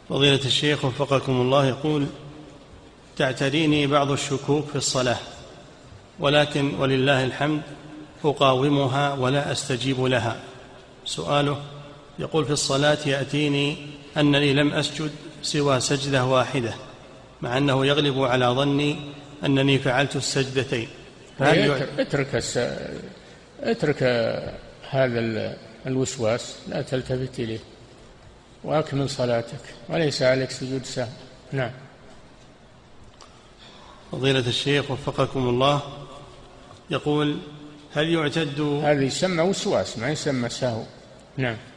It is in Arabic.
فضيلة الشيخ وفقكم الله، يقول: تعتريني بعض الشكوك في الصلاة، ولكن ولله الحمد أقاومها ولا أستجيب لها. سؤاله: يقول: في الصلاة يأتيني أنني لم أسجد سوى سجدة واحدة، مع أنه يغلب على ظني أنني فعلت السجدتين، اترك هذا الوسواس، لا تلتفت إليه وأكمل صلاتك، وليس عليك سجود سهو. نعم. فضيلة الشيخ وفقكم الله، يقول: هل يعتد؟ هذا يسمى وسواس، ما يسمى سهو. نعم.